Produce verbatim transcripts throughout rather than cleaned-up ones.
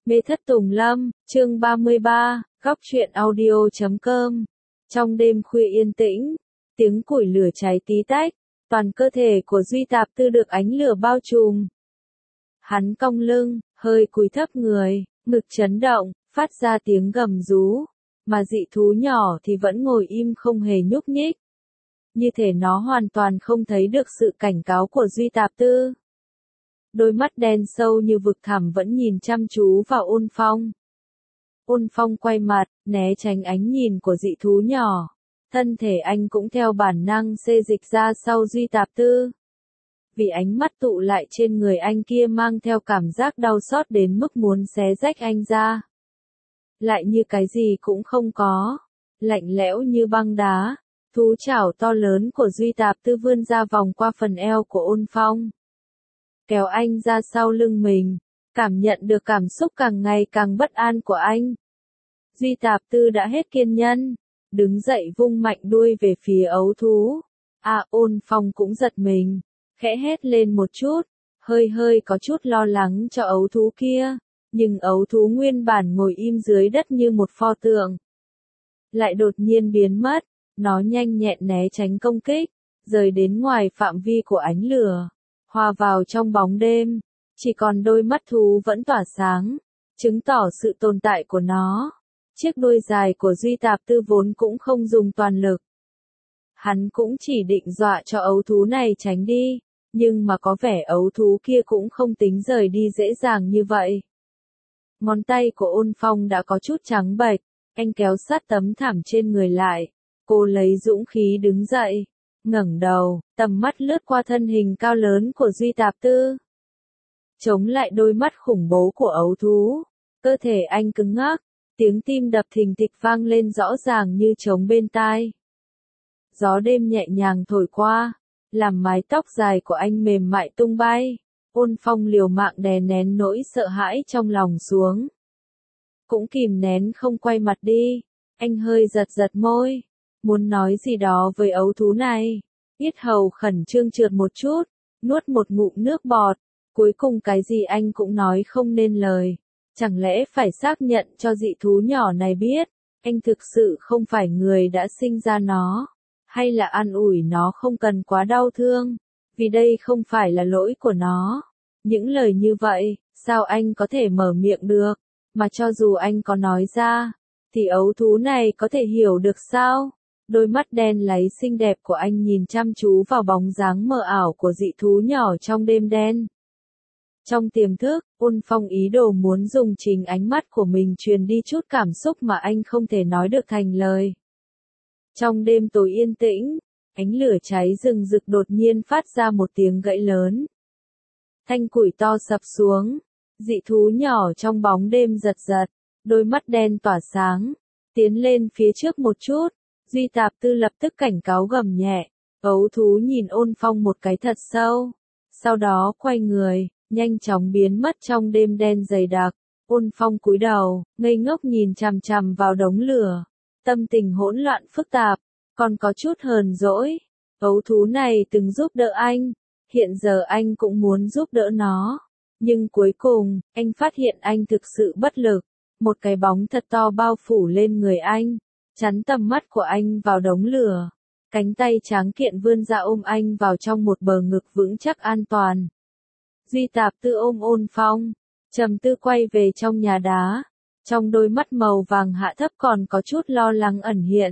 Mê thất tùng lâm, chương ba mươi ba, góc truyện audio chấm com. Trong đêm khuya yên tĩnh, tiếng củi lửa cháy tí tách, toàn cơ thể của Duy Tạp Tư được ánh lửa bao trùm. Hắn cong lưng, hơi cúi thấp người, ngực chấn động, phát ra tiếng gầm rú, mà dị thú nhỏ thì vẫn ngồi im không hề nhúc nhích. Như thể nó hoàn toàn không thấy được sự cảnh cáo của Duy Tạp Tư. Đôi mắt đen sâu như vực thẳm vẫn nhìn chăm chú vào Ôn Phong. Ôn Phong quay mặt, né tránh ánh nhìn của dị thú nhỏ. Thân thể anh cũng theo bản năng xê dịch ra sau Duy Tạp Tư. Vì ánh mắt tụ lại trên người anh kia mang theo cảm giác đau xót đến mức muốn xé rách anh ra. Lại như cái gì cũng không có. Lạnh lẽo như băng đá. Thú chảo to lớn của Duy Tạp Tư vươn ra vòng qua phần eo của Ôn Phong. Kéo anh ra sau lưng mình, cảm nhận được cảm xúc càng ngày càng bất an của anh. Duy Tạp Tư đã hết kiên nhẫn, đứng dậy vung mạnh đuôi về phía ấu thú. À, Ôn Phong cũng giật mình, khẽ hét lên một chút, hơi hơi có chút lo lắng cho ấu thú kia, nhưng ấu thú nguyên bản ngồi im dưới đất như một pho tượng. Lại đột nhiên biến mất, nó nhanh nhẹn né tránh công kích, rời đến ngoài phạm vi của ánh lửa. Hòa vào trong bóng đêm, chỉ còn đôi mắt thú vẫn tỏa sáng, chứng tỏ sự tồn tại của nó. Chiếc đuôi dài của Duy Tạp Tư vốn cũng không dùng toàn lực. Hắn cũng chỉ định dọa cho ấu thú này tránh đi, nhưng mà có vẻ ấu thú kia cũng không tính rời đi dễ dàng như vậy. Ngón tay của Ôn Phong đã có chút trắng bệch, anh kéo sát tấm thảm trên người lại, cô lấy dũng khí đứng dậy. Ngẩng đầu, tầm mắt lướt qua thân hình cao lớn của Duy Tạp Tư. Chống lại đôi mắt khủng bố của ấu thú, cơ thể anh cứng ngắc, tiếng tim đập thình thịch vang lên rõ ràng như trống bên tai. Gió đêm nhẹ nhàng thổi qua, làm mái tóc dài của anh mềm mại tung bay. Ôn Phong liều mạng đè nén nỗi sợ hãi trong lòng xuống. Cũng kìm nén không quay mặt đi, anh hơi giật giật môi. Muốn nói gì đó với ấu thú này, yết hầu khẩn trương trượt một chút, nuốt một ngụm nước bọt, cuối cùng cái gì anh cũng nói không nên lời. Chẳng lẽ phải xác nhận cho dị thú nhỏ này biết, anh thực sự không phải người đã sinh ra nó, hay là an ủi nó không cần quá đau thương, vì đây không phải là lỗi của nó. Những lời như vậy, sao anh có thể mở miệng được, mà cho dù anh có nói ra, thì ấu thú này có thể hiểu được sao? Đôi mắt đen láy xinh đẹp của anh nhìn chăm chú vào bóng dáng mờ ảo của dị thú nhỏ trong đêm đen. Trong tiềm thức, Ôn Phong ý đồ muốn dùng chính ánh mắt của mình truyền đi chút cảm xúc mà anh không thể nói được thành lời. Trong đêm tối yên tĩnh, ánh lửa cháy rừng rực đột nhiên phát ra một tiếng gãy lớn. Thanh củi to sập xuống, dị thú nhỏ trong bóng đêm giật giật, đôi mắt đen tỏa sáng, tiến lên phía trước một chút. Duy Tạp Tư lập tức cảnh cáo gầm nhẹ, ấu thú nhìn Ôn Phong một cái thật sâu, sau đó quay người, nhanh chóng biến mất trong đêm đen dày đặc. Ôn Phong cúi đầu, ngây ngốc nhìn chằm chằm vào đống lửa, tâm tình hỗn loạn phức tạp, còn có chút hờn dỗi. Ấu thú này từng giúp đỡ anh, hiện giờ anh cũng muốn giúp đỡ nó, nhưng cuối cùng, anh phát hiện anh thực sự bất lực, một cái bóng thật to bao phủ lên người anh. Chắn tầm mắt của anh vào đống lửa, cánh tay tráng kiện vươn ra ôm anh vào trong một bờ ngực vững chắc an toàn. Duy Tạp Tư ôm Ôn Phong, trầm tư quay về trong nhà đá, trong đôi mắt màu vàng hạ thấp còn có chút lo lắng ẩn hiện.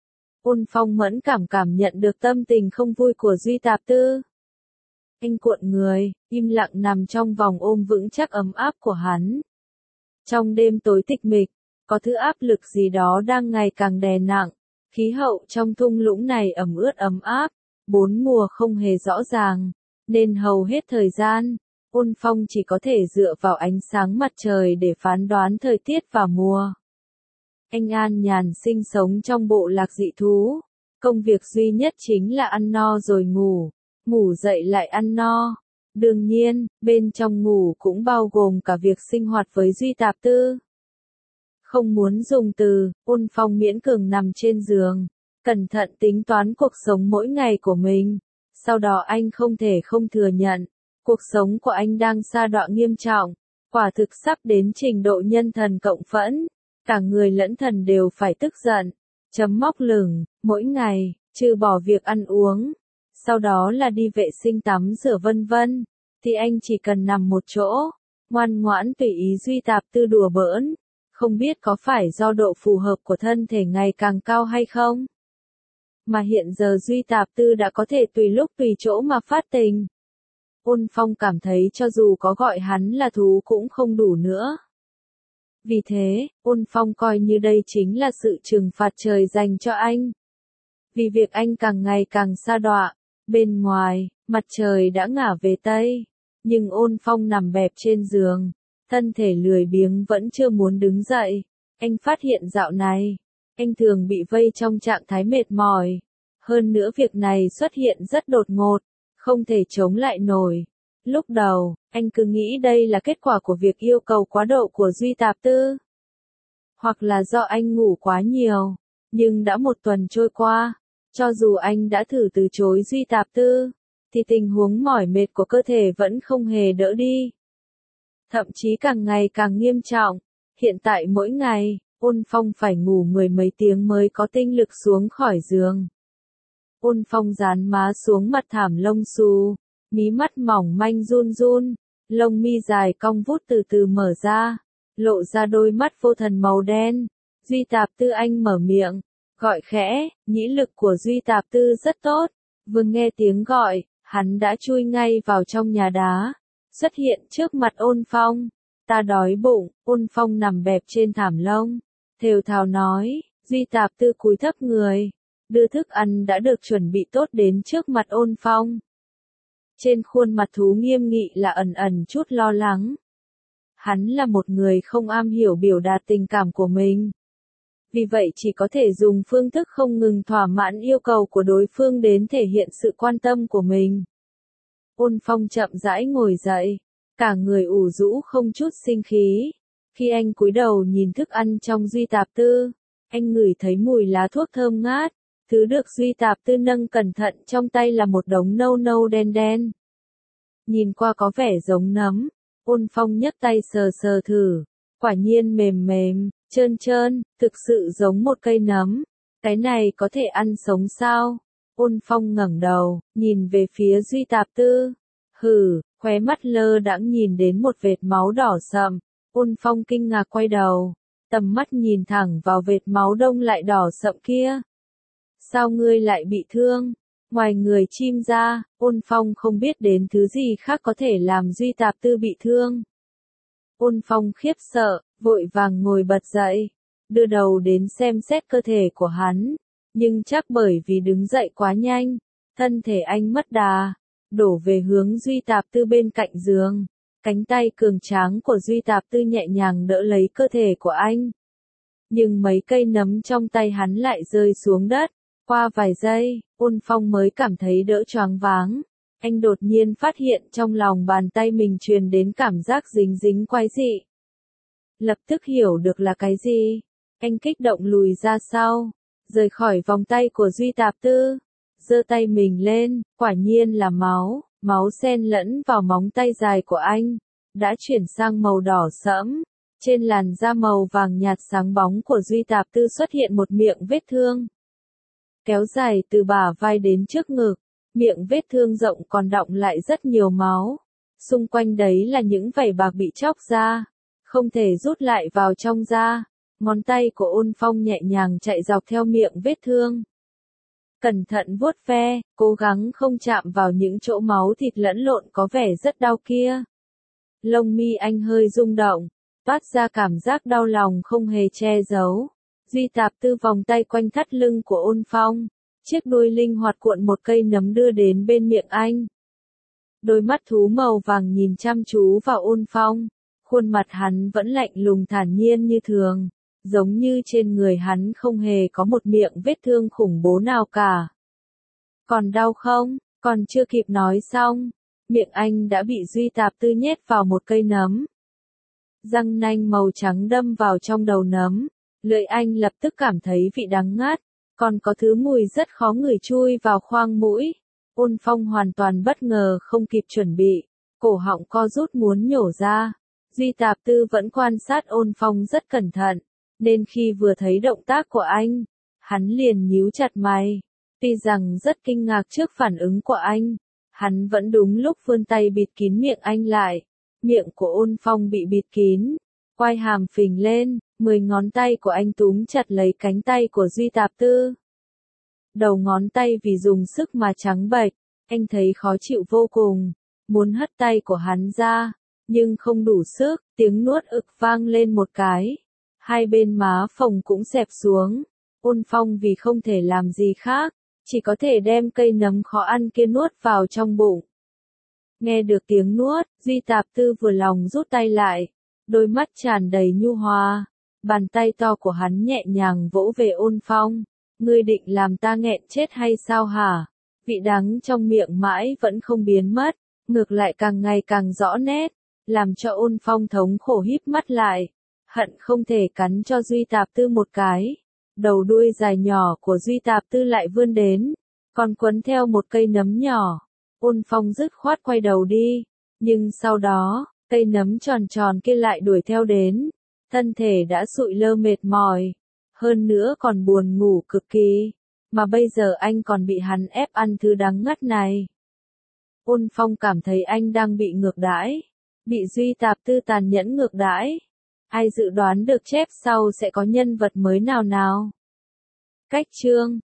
Ôn Phong mẫn cảm cảm nhận được tâm tình không vui của Duy Tạp Tư. Anh cuộn người, im lặng nằm trong vòng ôm vững chắc ấm áp của hắn. Trong đêm tối tịch mịch, có thứ áp lực gì đó đang ngày càng đè nặng, khí hậu trong thung lũng này ẩm ướt ấm áp, bốn mùa không hề rõ ràng, nên hầu hết thời gian, Ôn Phong chỉ có thể dựa vào ánh sáng mặt trời để phán đoán thời tiết và mùa. Anh an nhàn sinh sống trong bộ lạc dị thú, công việc duy nhất chính là ăn no rồi ngủ, ngủ dậy lại ăn no. Đương nhiên, bên trong ngủ cũng bao gồm cả việc sinh hoạt với Duy Tạp Tư. Không muốn dùng từ, Ôn Phong miễn cường nằm trên giường, cẩn thận tính toán cuộc sống mỗi ngày của mình. Sau đó anh không thể không thừa nhận, cuộc sống của anh đang sa đọa nghiêm trọng. Quả thực sắp đến trình độ nhân thần cộng phẫn, cả người lẫn thần đều phải tức giận, chấm móc lửng, mỗi ngày, trừ bỏ việc ăn uống, sau đó là đi vệ sinh tắm rửa vân vân, thì anh chỉ cần nằm một chỗ, ngoan ngoãn tùy ý Duy Tạp Tư đùa bỡn, không biết có phải do độ phù hợp của thân thể ngày càng cao hay không? Mà hiện giờ Duy Tạp Tư đã có thể tùy lúc tùy chỗ mà phát tình. Ôn Phong cảm thấy cho dù có gọi hắn là thú cũng không đủ nữa. Vì thế, Ôn Phong coi như đây chính là sự trừng phạt trời dành cho anh. Vì việc anh càng ngày càng sa đọa, bên ngoài, mặt trời đã ngả về Tây, nhưng Ôn Phong nằm bẹp trên giường, thân thể lười biếng vẫn chưa muốn đứng dậy. Anh phát hiện dạo này, anh thường bị vây trong trạng thái mệt mỏi. Hơn nữa việc này xuất hiện rất đột ngột, không thể chống lại nổi. Lúc đầu, anh cứ nghĩ đây là kết quả của việc yêu cầu quá độ của Duy Tạp Tư. Hoặc là do anh ngủ quá nhiều. Nhưng đã một tuần trôi qua, cho dù anh đã thử từ chối Duy Tạp Tư, thì tình huống mỏi mệt của cơ thể vẫn không hề đỡ đi. Thậm chí càng ngày càng nghiêm trọng. Hiện tại mỗi ngày, Ôn Phong phải ngủ mười mấy tiếng mới có tinh lực xuống khỏi giường. Ôn Phong dán má xuống mặt thảm lông xù, mí mắt mỏng manh run run, lông mi dài cong vút từ từ mở ra, lộ ra đôi mắt vô thần màu đen. Duy Tạp Tư, anh mở miệng, gọi khẽ, nhĩ lực của Duy Tạp Tư rất tốt. Vừa nghe tiếng gọi, hắn đã chui ngay vào trong nhà đá, xuất hiện trước mặt Ôn Phong. Ta đói bụng. Ôn Phong nằm bẹp trên thảm lông, thều thào nói. Duy Tạp Tư cúi thấp người, đưa thức ăn đã được chuẩn bị tốt đến trước mặt Ôn Phong. Trên khuôn mặt thú nghiêm nghị là ẩn ẩn chút lo lắng. Hắn là một người không am hiểu biểu đạt tình cảm của mình. Vì vậy chỉ có thể dùng phương thức không ngừng thỏa mãn yêu cầu của đối phương đến thể hiện sự quan tâm của mình. Ôn Phong chậm rãi ngồi dậy, cả người ủ rũ không chút sinh khí. Khi anh cúi đầu nhìn thức ăn trong Duy Tạp Tư, anh ngửi thấy mùi lá thuốc thơm ngát. Thứ được Duy Tạp Tư nâng cẩn thận trong tay là một đống nâu nâu đen đen. Nhìn qua có vẻ giống nấm. Ôn Phong nhấc tay sờ sờ thử, quả nhiên mềm mềm, trơn trơn, thực sự giống một cây nấm. Cái này có thể ăn sống sao? Ôn Phong ngẩng đầu, nhìn về phía Duy Tạp Tư. Hừ, khóe mắt lơ đãng nhìn đến một vệt máu đỏ sậm. Ôn Phong kinh ngạc quay đầu, tầm mắt nhìn thẳng vào vệt máu đông lại đỏ sậm kia. Sao ngươi lại bị thương? Ngoài người chim ra, Ôn Phong không biết đến thứ gì khác có thể làm Duy Tạp Tư bị thương. Ôn Phong khiếp sợ, vội vàng ngồi bật dậy, đưa đầu đến xem xét cơ thể của hắn. Nhưng chắc bởi vì đứng dậy quá nhanh, thân thể anh mất đà, đổ về hướng Duy Tạp Tư bên cạnh giường. Cánh tay cường tráng của Duy Tạp Tư nhẹ nhàng đỡ lấy cơ thể của anh. Nhưng mấy cây nấm trong tay hắn lại rơi xuống đất. Qua vài giây, Ôn Phong mới cảm thấy đỡ choáng váng. Anh đột nhiên phát hiện trong lòng bàn tay mình truyền đến cảm giác dính dính quái dị. Lập tức hiểu được là cái gì. Anh kích động lùi ra sau, rời khỏi vòng tay của Duy Tạp Tư. Giơ tay mình lên, quả nhiên là máu. Máu xen lẫn vào móng tay dài của anh, đã chuyển sang màu đỏ sẫm. Trên làn da màu vàng nhạt sáng bóng của Duy Tạp Tư xuất hiện một miệng vết thương. Kéo dài từ bả vai đến trước ngực, miệng vết thương rộng còn đọng lại rất nhiều máu. Xung quanh đấy là những vảy bạc bị chóc ra, không thể rút lại vào trong da. Ngón tay của Ôn Phong nhẹ nhàng chạy dọc theo miệng vết thương. Cẩn thận vuốt ve, cố gắng không chạm vào những chỗ máu thịt lẫn lộn có vẻ rất đau kia. Lông mi anh hơi rung động, toát ra cảm giác đau lòng không hề che giấu. Duy Tạp Tư vòng tay quanh thắt lưng của Ôn Phong, chiếc đuôi linh hoạt cuộn một cây nấm đưa đến bên miệng anh. Đôi mắt thú màu vàng nhìn chăm chú vào Ôn Phong, khuôn mặt hắn vẫn lạnh lùng thản nhiên như thường. Giống như trên người hắn không hề có một miệng vết thương khủng bố nào cả. Còn đau không? Còn chưa kịp nói xong, miệng anh đã bị Duy Tạp Tư nhét vào một cây nấm. Răng nanh màu trắng đâm vào trong đầu nấm, lưỡi anh lập tức cảm thấy vị đắng ngát, còn có thứ mùi rất khó ngửi chui vào khoang mũi. Ôn Phong hoàn toàn bất ngờ không kịp chuẩn bị, cổ họng co rút muốn nhổ ra. Duy Tạp Tư vẫn quan sát Ôn Phong rất cẩn thận, nên khi vừa thấy động tác của anh, hắn liền nhíu chặt mày. Tuy rằng rất kinh ngạc trước phản ứng của anh, hắn vẫn đúng lúc vươn tay bịt kín miệng anh lại. Miệng của Ôn Phong bị bịt kín, quai hàm phình lên, mười ngón tay của anh túm chặt lấy cánh tay của Duy Tạp Tư. Đầu ngón tay vì dùng sức mà trắng bệch, anh thấy khó chịu vô cùng, muốn hất tay của hắn ra, nhưng không đủ sức, tiếng nuốt ực vang lên một cái. Hai bên má phồng cũng xẹp xuống, Ôn Phong vì không thể làm gì khác, chỉ có thể đem cây nấm khó ăn kia nuốt vào trong bụng. Nghe được tiếng nuốt, Duy Tạp Tư vừa lòng rút tay lại, đôi mắt tràn đầy nhu hòa, bàn tay to của hắn nhẹ nhàng vỗ về Ôn Phong. Ngươi định làm ta nghẹn chết hay sao hả? Vị đắng trong miệng mãi vẫn không biến mất, ngược lại càng ngày càng rõ nét, làm cho Ôn Phong thống khổ híp mắt lại, hận không thể cắn cho Duy Tạp Tư một cái. Đầu đuôi dài nhỏ của Duy Tạp Tư lại vươn đến, còn quấn theo một cây nấm nhỏ. Ôn Phong dứt khoát quay đầu đi, nhưng sau đó, cây nấm tròn tròn kia lại đuổi theo đến, thân thể đã sụi lơ mệt mỏi, hơn nữa còn buồn ngủ cực kỳ, mà bây giờ anh còn bị hắn ép ăn thứ đắng ngắt này. Ôn Phong cảm thấy anh đang bị ngược đãi, bị Duy Tạp Tư tàn nhẫn ngược đãi. Ai dự đoán được chép sau sẽ có nhân vật mới nào nào? Cách chương